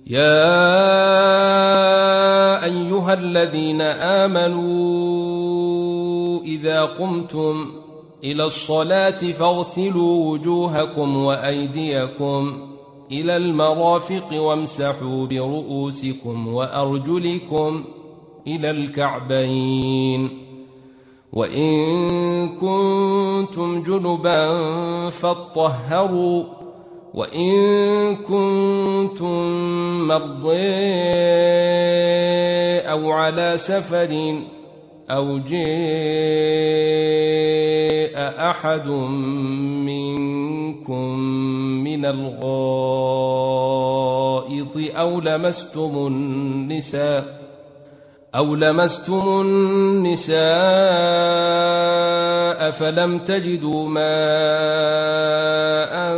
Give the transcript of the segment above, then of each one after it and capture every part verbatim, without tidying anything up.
يا أيها الذين آمنوا إذا قمتم إلى الصلاة فاغسلوا وجوهكم وأيديكم إلى المرافق وامسحوا برؤوسكم وأرجلكم إلى الكعبين، وإن كنتم جنبا فاطهروا، وإن كنتم مرضى أو على سفر أو جاء أحد منكم من الغائط أو لمستم النساء أو لمستم النساء فلم تجدوا ماء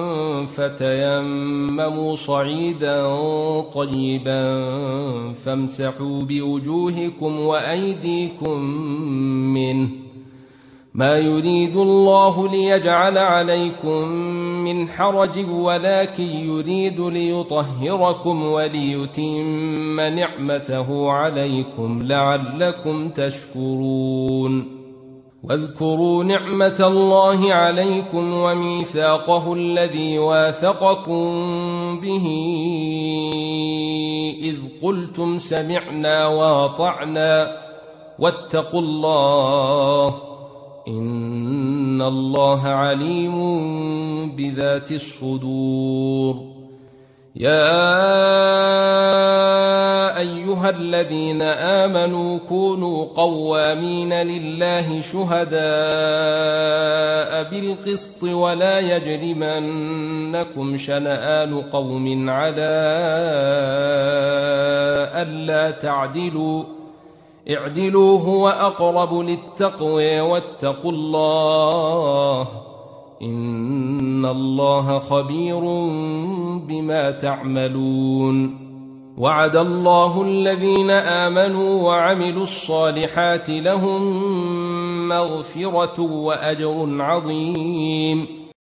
فتيمموا صعيدا طيبا فامسحوا بوجوهكم وأيديكم منه، ما يريد الله ليجعل عليكم من حرج ولكن يريد ليطهركم وليتم نعمته عليكم لعلكم تشكرون. واذكروا نعمة الله عليكم وميثاقه الذي واثقكم به إذ قلتم سمعنا وأطعنا واتقوا الله إن الله عليم بذات الصدور. يا أيها الذين آمنوا كونوا قوامين لله شهداء بالقسط ولا يجرمنكم شنآن قوم على ألا تعدلوا اعدلوا هو أقرب للتقوى واتقوا الله إن الله خبير بما تعملون. وعد الله الذين آمنوا وعملوا الصالحات لهم مغفرة وأجر عظيم.